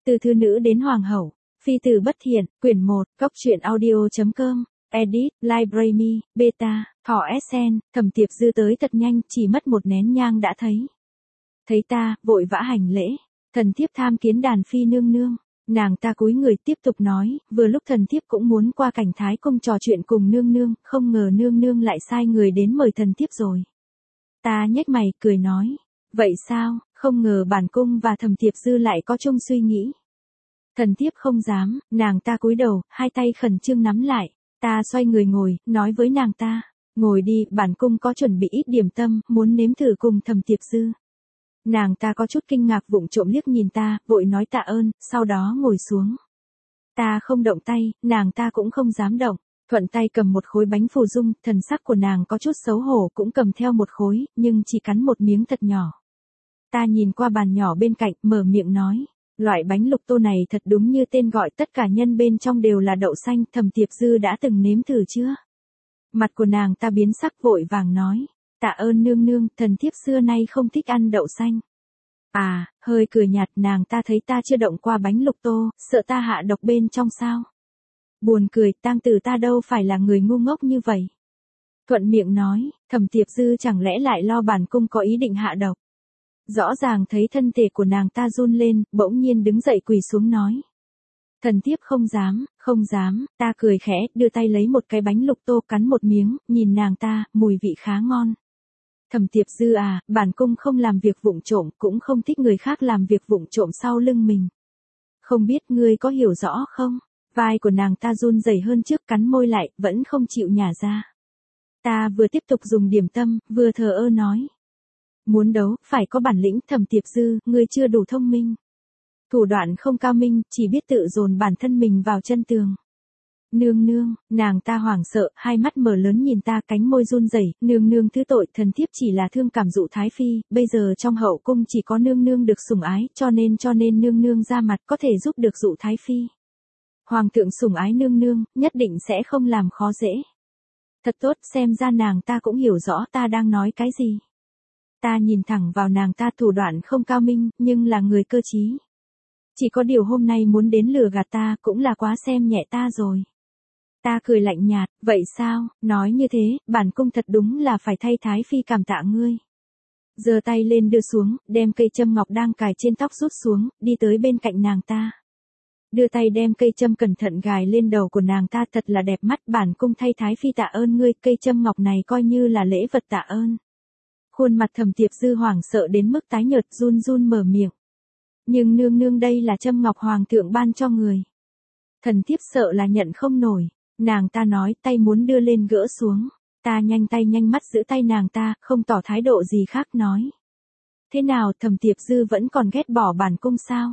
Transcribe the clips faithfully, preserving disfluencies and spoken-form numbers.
Từ thư nữ đến hoàng hậu, phi tử bất thiện, quyển một, góc truyện audio.com, edit, library, beta, thỏ sen, Thẩm Tiệp Dư tới thật nhanh, chỉ mất một nén nhang đã thấy. Thấy ta, vội vã hành lễ, thần thiếp tham kiến đàn phi nương nương. Nàng ta cúi người tiếp tục nói, vừa lúc thần thiếp cũng muốn qua cảnh thái cung trò chuyện cùng nương nương, không ngờ nương nương lại sai người đến mời thần thiếp rồi. Ta nhếch mày, cười nói, vậy sao, không ngờ bản cung và Thẩm Tiệp Dư lại có chung suy nghĩ. Thần thiếp không dám, nàng ta cúi đầu, hai tay khẩn trương nắm lại, ta xoay người ngồi, nói với nàng ta, ngồi đi, bản cung có chuẩn bị ít điểm tâm, muốn nếm thử cùng Thẩm Tiệp Dư. Nàng ta có chút kinh ngạc vụng trộm liếc nhìn ta, vội nói tạ ơn, sau đó ngồi xuống. Ta không động tay, nàng ta cũng không dám động, thuận tay cầm một khối bánh phù dung, thần sắc của nàng có chút xấu hổ cũng cầm theo một khối, nhưng chỉ cắn một miếng thật nhỏ. Ta nhìn qua bàn nhỏ bên cạnh, mở miệng nói, loại bánh lục tô này thật đúng như tên gọi, tất cả nhân bên trong đều là đậu xanh, Thẩm Tiệp Dư đã từng nếm thử chưa? Mặt của nàng ta biến sắc vội vàng nói. Tạ ơn nương nương, thần thiếp xưa nay không thích ăn đậu xanh. À, hơi cười nhạt, nàng ta thấy ta chưa động qua bánh lục tô, sợ ta hạ độc bên trong sao. Buồn cười, tang tử ta đâu phải là người ngu ngốc như vậy. Thuận miệng nói, Thẩm Tiệp Dư chẳng lẽ lại lo bản cung có ý định hạ độc. Rõ ràng thấy thân thể của nàng ta run lên, bỗng nhiên đứng dậy quỳ xuống nói. Thần thiếp không dám, không dám, ta cười khẽ, đưa tay lấy một cái bánh lục tô cắn một miếng, nhìn nàng ta, mùi vị khá ngon. Thẩm Tiệp Dư à, bản cung không làm việc vụng trộm, cũng không thích người khác làm việc vụng trộm sau lưng mình. Không biết ngươi có hiểu rõ không? Vai của nàng ta run rẩy hơn trước, cắn môi lại, vẫn không chịu nhả ra. Ta vừa tiếp tục dùng điểm tâm, vừa thờ ơ nói. Muốn đấu, phải có bản lĩnh, Thẩm Tiệp Dư, ngươi chưa đủ thông minh. Thủ đoạn không cao minh, chỉ biết tự dồn bản thân mình vào chân tường. Nương nương, nàng ta hoảng sợ, hai mắt mở lớn nhìn ta, cánh môi run rẩy, nương nương thứ tội, thần thiếp chỉ là thương cảm dụ thái phi, bây giờ trong hậu cung chỉ có nương nương được sủng ái, cho nên cho nên nương nương ra mặt có thể giúp được dụ thái phi. Hoàng thượng sủng ái nương nương, nhất định sẽ không làm khó dễ. Thật tốt, xem ra nàng ta cũng hiểu rõ ta đang nói cái gì. Ta nhìn thẳng vào nàng ta, thủ đoạn không cao minh, nhưng là người cơ trí. Chỉ có điều hôm nay muốn đến lừa gạt ta cũng là quá xem nhẹ ta rồi. Ta cười lạnh nhạt, vậy sao, nói như thế, bản cung thật đúng là phải thay thái phi cảm tạ ngươi. Giơ tay lên đưa xuống, đem cây châm ngọc đang cài trên tóc rút xuống, đi tới bên cạnh nàng ta. Đưa tay đem cây châm cẩn thận gài lên đầu của nàng ta, thật là đẹp mắt, bản cung thay thái phi tạ ơn ngươi, cây châm ngọc này coi như là lễ vật tạ ơn. Khuôn mặt Thẩm Tiệp Dư hoảng sợ đến mức tái nhợt, run run mở miệng. Nhưng nương nương đây là châm ngọc hoàng thượng ban cho người. Thần thiếp sợ là nhận không nổi. Nàng ta nói, tay muốn đưa lên gỡ xuống. Ta nhanh tay nhanh mắt giữ tay nàng ta, không tỏ thái độ gì khác nói. Thế nào, Thẩm Tiệp Dư vẫn còn ghét bỏ bản cung sao?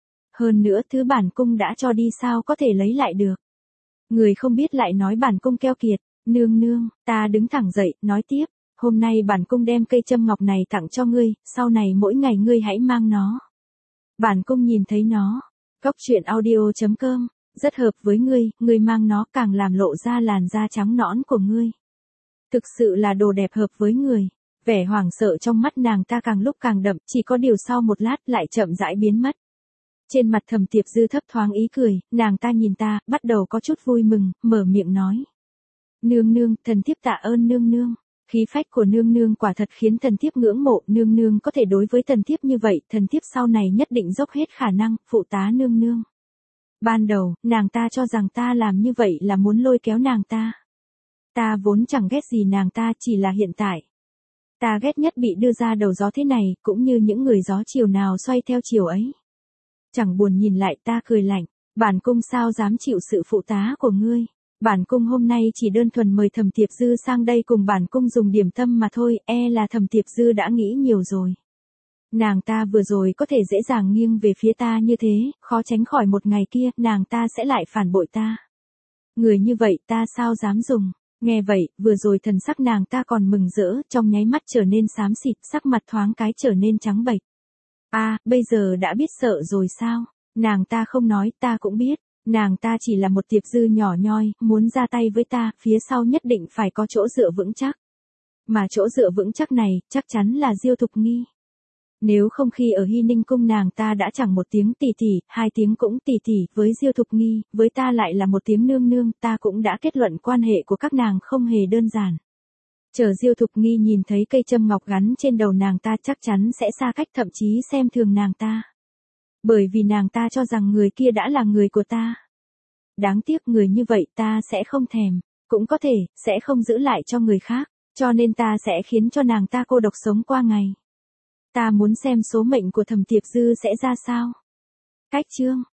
Hơn nữa, thứ bản cung đã cho đi sao có thể lấy lại được. Người không biết lại nói bản cung keo kiệt. Nương nương, ta đứng thẳng dậy, nói tiếp. Hôm nay bản cung đem cây châm ngọc này tặng cho ngươi, sau này mỗi ngày ngươi hãy mang nó. Bản cung nhìn thấy nó. Góc truyện audio.com, rất hợp với ngươi, ngươi mang nó càng làm lộ ra làn da trắng nõn của ngươi. Thực sự là đồ đẹp hợp với người. Vẻ hoảng sợ trong mắt nàng ta càng lúc càng đậm, chỉ có điều sau một lát lại chậm rãi biến mất. Trên mặt Thẩm Tiệp Dư thấp thoáng ý cười, nàng ta nhìn ta, bắt đầu có chút vui mừng, mở miệng nói. Nương nương, thần thiếp tạ ơn nương nương. Khí phách của nương nương quả thật khiến thần thiếp ngưỡng mộ, nương nương có thể đối với thần thiếp như vậy, thần thiếp sau này nhất định dốc hết khả năng, phụ tá nương nương. Ban đầu, nàng ta cho rằng ta làm như vậy là muốn lôi kéo nàng ta. Ta vốn chẳng ghét gì nàng ta, chỉ là hiện tại. Ta ghét nhất bị đưa ra đầu gió thế này, cũng như những người gió chiều nào xoay theo chiều ấy. Chẳng buồn nhìn lại, ta cười lạnh, bản cung sao dám chịu sự phụ tá của ngươi. Bản cung hôm nay chỉ đơn thuần mời Thẩm Tiệp Dư sang đây cùng bản cung dùng điểm tâm mà thôi, e là Thẩm Tiệp Dư đã nghĩ nhiều rồi. Nàng ta vừa rồi có thể dễ dàng nghiêng về phía ta như thế, khó tránh khỏi một ngày kia, nàng ta sẽ lại phản bội ta. Người như vậy ta sao dám dùng, nghe vậy, vừa rồi thần sắc nàng ta còn mừng rỡ, trong nháy mắt trở nên xám xịt, sắc mặt thoáng cái trở nên trắng bệch. À, bây giờ đã biết sợ rồi sao, nàng ta không nói, ta cũng biết. Nàng ta chỉ là một Tiệp Dư nhỏ nhoi, muốn ra tay với ta, phía sau nhất định phải có chỗ dựa vững chắc. Mà chỗ dựa vững chắc này, chắc chắn là Diêu Thục Nghi. Nếu không khi ở Hy Ninh cung nàng ta đã chẳng một tiếng tỷ tỷ, hai tiếng cũng tỷ tỷ, với Diêu Thục Nghi, với ta lại là một tiếng nương nương, ta cũng đã kết luận quan hệ của các nàng không hề đơn giản. Chờ Diêu Thục Nghi nhìn thấy cây châm ngọc gắn trên đầu nàng ta chắc chắn sẽ xa cách, thậm chí xem thường nàng ta. Bởi vì nàng ta cho rằng người kia đã là người của ta. Đáng tiếc người như vậy ta sẽ không thèm, cũng có thể, sẽ không giữ lại cho người khác, cho nên ta sẽ khiến cho nàng ta cô độc sống qua ngày. Ta muốn xem số mệnh của Thẩm Tiệp Dư sẽ ra sao. Cách chương